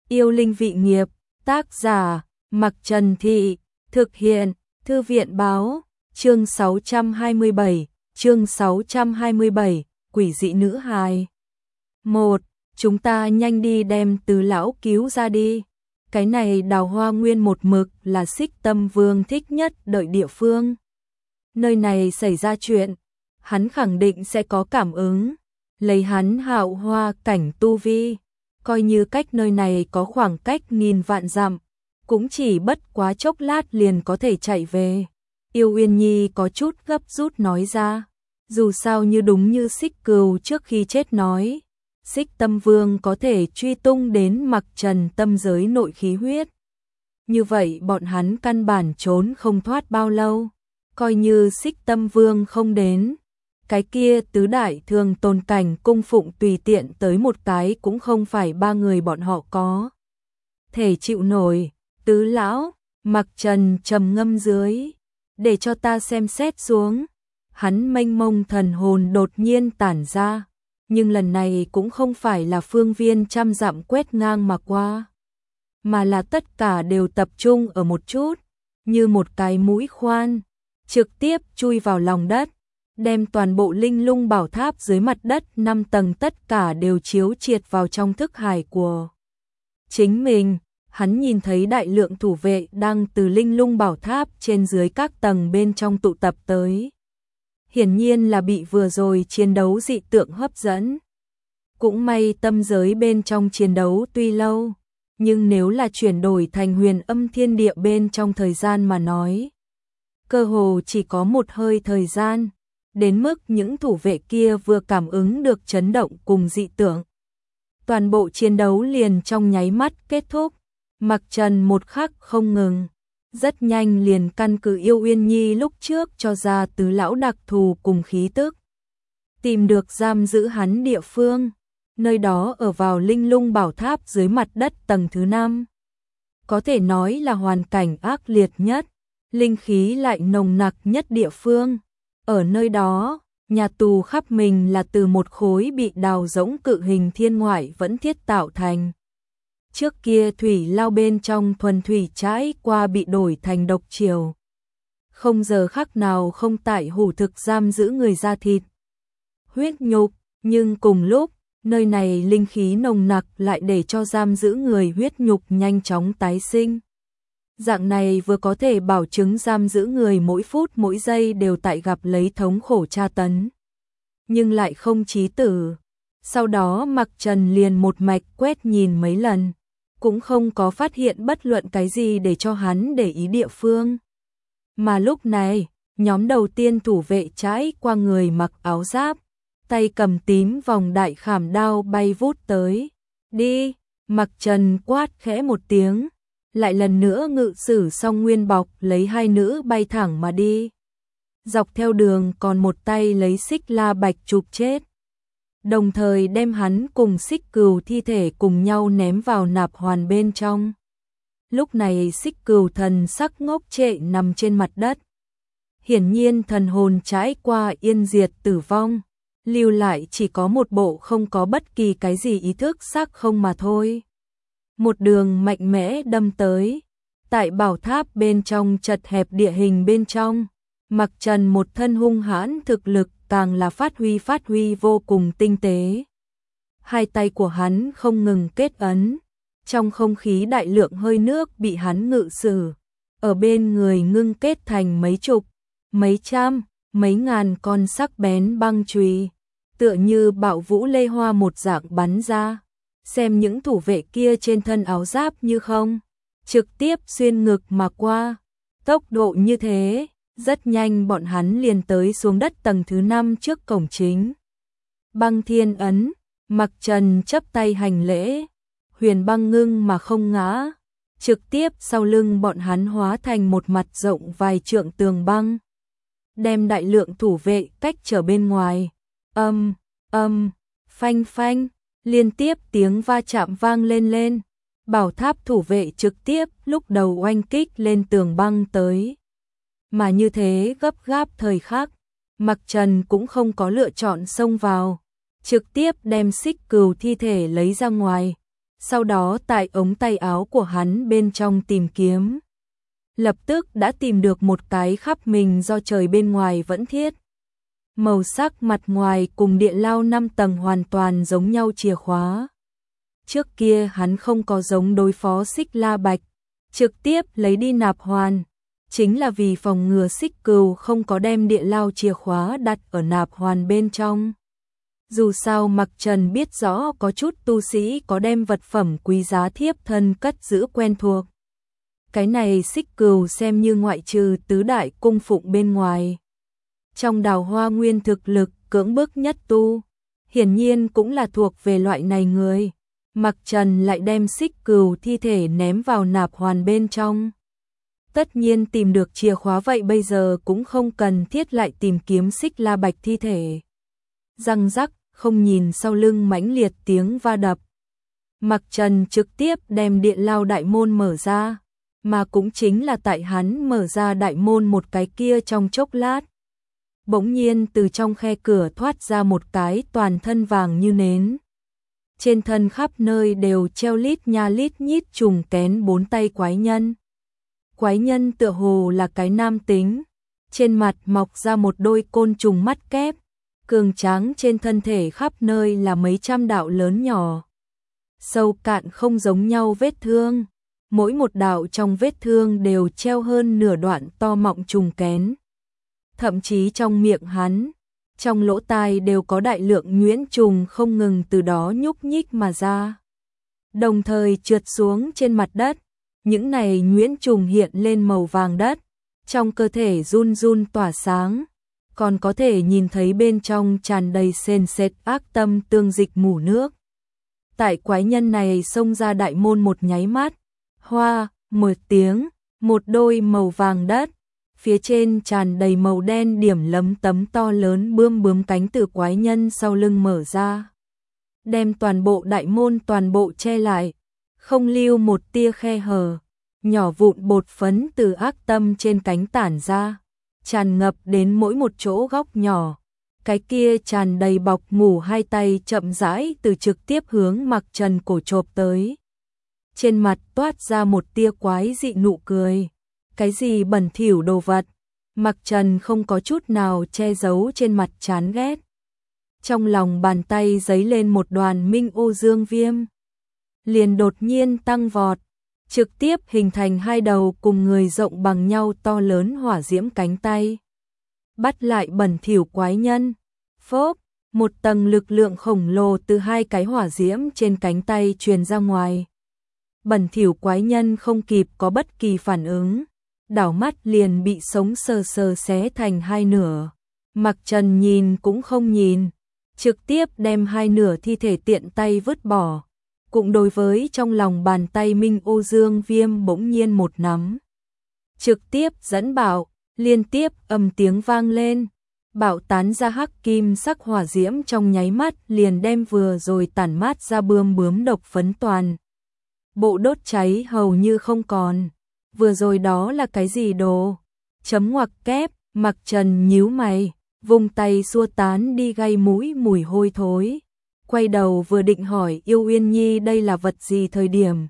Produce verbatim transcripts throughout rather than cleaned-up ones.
Yêu linh vị nghiệp, tác giả, Mặc Trần Thị, thực hiện, Thư viện báo, chương sáu trăm hai mươi bảy, chương sáu trăm hai mươi bảy, quỷ dị nữ hài. Một, chúng ta nhanh đi đem Tứ lão cứu ra đi. Cái này Đào Hoa Nguyên một mực là Xích Tâm Vương thích nhất đợi địa phương. Nơi này xảy ra chuyện, hắn khẳng định sẽ có cảm ứng. Lấy hắn hạo hoa cảnh tu vi, coi như cách nơi này có khoảng cách nghìn vạn dặm, cũng chỉ bất quá chốc lát liền có thể chạy về. Yêu Uyên Nhi có chút gấp rút nói ra, dù sao như đúng như Xích Cừu trước khi chết nói, Xích Tâm Vương có thể truy tung đến Mặc Trần tâm giới nội khí huyết. Như vậy bọn hắn căn bản trốn không thoát bao lâu, coi như Xích Tâm Vương không đến. Cái kia tứ đại thường tồn cảnh cung phụng tùy tiện tới một cái cũng không phải ba người bọn họ có thể chịu nổi. Tứ lão, Mặc Trần trầm ngâm dưới, để cho ta xem xét xuống. Hắn mênh mông thần hồn đột nhiên tản ra, nhưng lần này cũng không phải là phương viên trăm dặm quét ngang mà qua, mà là tất cả đều tập trung ở một chút, như một cái mũi khoan, trực tiếp chui vào lòng đất, đem toàn bộ linh lung bảo tháp dưới mặt đất năm tầng tất cả đều chiếu triệt vào trong thức hải của chính mình. Hắn nhìn thấy đại lượng thủ vệ đang từ linh lung bảo tháp trên dưới các tầng bên trong tụ tập tới. Hiển nhiên là bị vừa rồi chiến đấu dị tượng hấp dẫn. Cũng may tâm giới bên trong chiến đấu tuy lâu, nhưng nếu là chuyển đổi thành huyền âm thiên địa bên trong thời gian mà nói, cơ hồ chỉ có một hơi thời gian, đến mức những thủ vệ kia vừa cảm ứng được chấn động cùng dị tượng, toàn bộ chiến đấu liền trong nháy mắt kết thúc. Mặc Trần một khắc không ngừng, rất nhanh liền căn cứ Yêu Uyên Nhi lúc trước cho ra tứ lão đặc thù cùng khí tức, tìm được giam giữ hắn địa phương. Nơi đó ở vào linh lung bảo tháp dưới mặt đất tầng thứ năm. Có thể nói là hoàn cảnh ác liệt nhất, linh khí lại nồng nặc nhất địa phương. Ở nơi đó, nhà tù khắp mình là từ một khối bị đào rỗng cự hình thiên ngoại vẫn thiết tạo thành. Trước kia thủy lao bên trong thuần thủy trải qua bị đổi thành độc triều. Không giờ khắc nào không tại hủ thực giam giữ người da thịt, huyết nhục, nhưng cùng lúc, nơi này linh khí nồng nặc lại để cho giam giữ người huyết nhục nhanh chóng tái sinh. Dạng này vừa có thể bảo chứng giam giữ người mỗi phút mỗi giây đều tại gặp lấy thống khổ tra tấn, nhưng lại không chí tử. Sau đó Mặc Trần liền một mạch quét nhìn mấy lần, cũng không có phát hiện bất luận cái gì để cho hắn để ý địa phương. Mà lúc này, nhóm đầu tiên thủ vệ trải qua người mặc áo giáp, tay cầm tím vòng đại khảm đao bay vút tới. Đi, Mặc Trần quát khẽ một tiếng, lại lần nữa ngự sử xong nguyên bọc lấy hai nữ bay thẳng mà đi. Dọc theo đường còn một tay lấy Xích La Bạch chụp chết, đồng thời đem hắn cùng Xích Cừu thi thể cùng nhau ném vào nạp hoàn bên trong. Lúc này Xích Cừu thần sắc ngốc trệ nằm trên mặt đất. Hiển nhiên thần hồn trải qua yên diệt tử vong, lưu lại chỉ có một bộ không có bất kỳ cái gì ý thức xác không mà thôi. Một đường mạnh mẽ đâm tới, tại bảo tháp bên trong chật hẹp địa hình bên trong, Mặc Trần một thân hung hãn thực lực càng là phát huy phát huy vô cùng tinh tế. Hai tay của hắn không ngừng kết ấn, trong không khí đại lượng hơi nước bị hắn ngự sử, ở bên người ngưng kết thành mấy chục, mấy trăm, mấy ngàn con sắc bén băng chùy, tựa như bạo vũ lê hoa một dạng bắn ra. Xem những thủ vệ kia trên thân áo giáp như không, trực tiếp xuyên ngực mà qua. Tốc độ như thế, rất nhanh bọn hắn liền tới xuống đất tầng thứ năm trước cổng chính. Băng thiên ấn, Mặc Trần chấp tay hành lễ, huyền băng ngưng mà không ngã, trực tiếp sau lưng bọn hắn hóa thành một mặt rộng vài trượng tường băng, đem đại lượng thủ vệ cách trở bên ngoài. Âm, âm, phanh phanh, liên tiếp tiếng va chạm vang lên lên. Bảo tháp thủ vệ trực tiếp lúc đầu oanh kích lên tường băng tới. Mà như thế gấp gáp thời khắc, Mặc Trần cũng không có lựa chọn xông vào, trực tiếp đem Xích Cừu thi thể lấy ra ngoài, sau đó tại ống tay áo của hắn bên trong tìm kiếm. Lập tức đã tìm được một cái khắp mình do trời bên ngoài vẫn thiết. Màu sắc mặt ngoài cùng địa lao năm tầng hoàn toàn giống nhau chìa khóa. Trước kia hắn không có giống đối phó Xích La Bạch, trực tiếp lấy đi nạp hoàn, chính là vì phòng ngừa Xích Cừu không có đem địa lao chìa khóa đặt ở nạp hoàn bên trong. Dù sao Mặc Trần biết rõ có chút tu sĩ có đem vật phẩm quý giá thiếp thân cất giữ quen thuộc. Cái này Xích Cừu xem như ngoại trừ tứ đại cung phụng bên ngoài. Trong Đào Hoa Nguyên thực lực cưỡng bức nhất tu, hiển nhiên cũng là thuộc về loại này người. Mặc Trần lại đem Xích Cừu thi thể ném vào nạp hoàn bên trong. Tất nhiên tìm được chìa khóa vậy bây giờ cũng không cần thiết lại tìm kiếm Xích La Bạch thi thể. Răng rắc, không nhìn sau lưng mãnh liệt tiếng va đập. Mặc Trần trực tiếp đem điện lao đại môn mở ra, mà cũng chính là tại hắn mở ra đại môn một cái kia trong chốc lát. Bỗng nhiên từ trong khe cửa thoát ra một cái toàn thân vàng như nến. Trên thân khắp nơi đều treo lít nha lít nhít trùng kén bốn tay quái nhân. Quái nhân tựa hồ là cái nam tính, trên mặt mọc ra một đôi côn trùng mắt kép, cường tráng trên thân thể khắp nơi là mấy trăm đạo lớn nhỏ. Sâu cạn không giống nhau vết thương, mỗi một đạo trong vết thương đều treo hơn nửa đoạn to mọng trùng kén. Thậm chí trong miệng hắn, trong lỗ tai đều có đại lượng nhuyễn trùng không ngừng từ đó nhúc nhích mà ra. Đồng thời trượt xuống trên mặt đất, những này nhuyễn trùng hiện lên màu vàng đất, trong cơ thể run run tỏa sáng, còn có thể nhìn thấy bên trong tràn đầy sền sệt ác tâm tương dịch mủ nước. Tại quái nhân này xông ra đại môn một nháy mắt, hoa, một tiếng, một đôi màu vàng đất, phía trên tràn đầy màu đen điểm lấm tấm to lớn bươm bướm cánh từ quái nhân sau lưng mở ra. Đem toàn bộ đại môn toàn bộ che lại, không lưu một tia khe hở, nhỏ vụn bột phấn từ ác tâm trên cánh tản ra, tràn ngập đến mỗi một chỗ góc nhỏ. Cái kia tràn đầy bọc mủ hai tay chậm rãi từ trực tiếp hướng Mặc Trần cổ chộp tới. Trên mặt toát ra một tia quái dị nụ cười. Cái gì bẩn thỉu đồ vật? Mặc Trần không có chút nào che giấu trên mặt chán ghét. Trong lòng bàn tay giấy lên một đoàn minh ô dương viêm. Liền đột nhiên tăng vọt, trực tiếp hình thành hai đầu cùng người rộng bằng nhau to lớn hỏa diễm cánh tay. Bắt lại bẩn thỉu quái nhân. Phốp, một tầng lực lượng khổng lồ từ hai cái hỏa diễm trên cánh tay truyền ra ngoài. Bẩn thỉu quái nhân không kịp có bất kỳ phản ứng, đảo mắt liền bị sống sờ sờ xé thành hai nửa. Mặc Trần nhìn cũng không nhìn, trực tiếp đem hai nửa thi thể tiện tay vứt bỏ, cũng đối với trong lòng bàn tay minh ô dương viêm bỗng nhiên một nắm. Trực tiếp dẫn bạo, liên tiếp ầm tiếng vang lên, bạo tán ra hắc kim sắc hỏa diễm trong nháy mắt liền đem vừa rồi tản mát ra bươm bướm độc phấn toàn. Bộ đốt cháy hầu như không còn. Vừa rồi đó là cái gì đồ? Chấm ngoặc kép, Mặc Trần nhíu mày, vùng tay xua tán đi gây mũi mùi hôi thối. Quay đầu vừa định hỏi Yêu Uyên Nhi đây là vật gì thời điểm.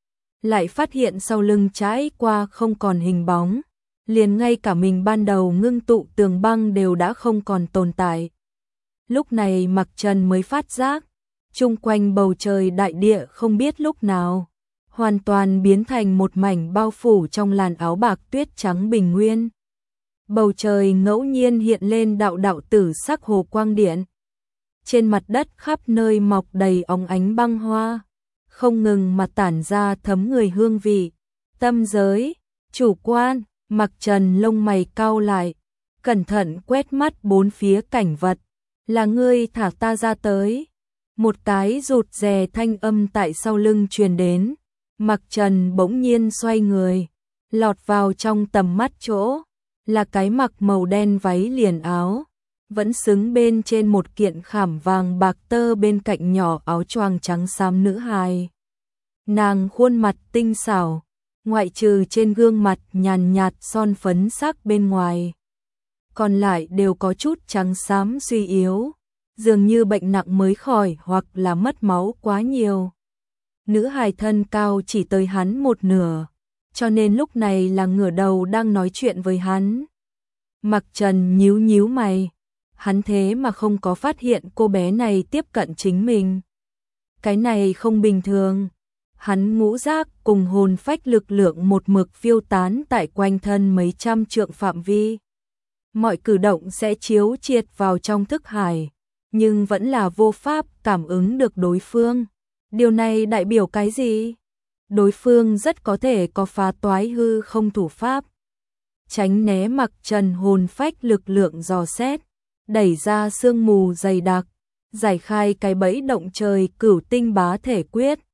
Lại phát hiện sau lưng trái qua không còn hình bóng. Liền ngay cả mình ban đầu ngưng tụ tường băng đều đã không còn tồn tại. Lúc này Mặc Trần mới phát giác, chung quanh bầu trời đại địa không biết lúc nào hoàn toàn biến thành một mảnh bao phủ trong làn áo bạc tuyết trắng bình nguyên. Bầu trời ngẫu nhiên hiện lên đạo đạo tử sắc hồ quang điện. Trên mặt đất khắp nơi mọc đầy óng ánh băng hoa, không ngừng mà tản ra thấm người hương vị. Tâm giới, chủ quan, Mặc Trần lông mày cau lại, cẩn thận quét mắt bốn phía cảnh vật. Là ngươi thả ta ra tới. Một cái rụt rè thanh âm tại sau lưng truyền đến. Mặc Trần bỗng nhiên xoay người, lọt vào trong tầm mắt chỗ, là cái mặc màu đen váy liền áo, vẫn xứng bên trên một kiện khảm vàng bạc tơ bên cạnh nhỏ áo choàng trắng xám nữ hài. Nàng khuôn mặt tinh xảo, ngoại trừ trên gương mặt nhàn nhạt son phấn sắc bên ngoài, còn lại đều có chút trắng xám suy yếu, dường như bệnh nặng mới khỏi hoặc là mất máu quá nhiều. Nữ hài thân cao chỉ tới hắn một nửa, cho nên lúc này là ngửa đầu đang nói chuyện với hắn. Mặc Trần nhíu nhíu mày, hắn thế mà không có phát hiện cô bé này tiếp cận chính mình. Cái này không bình thường. Hắn ngũ giác cùng hồn phách lực lượng một mực phiêu tán tại quanh thân mấy trăm trượng phạm vi. Mọi cử động sẽ chiếu triệt vào trong thức hải, nhưng vẫn là vô pháp cảm ứng được đối phương. Điều này đại biểu cái gì? Đối phương rất có thể có phá toái hư không thủ pháp. Tránh né Mặc Trần hồn phách lực lượng dò xét, đẩy ra sương mù dày đặc, giải khai cái bẫy động trời cửu tinh bá thể quyết.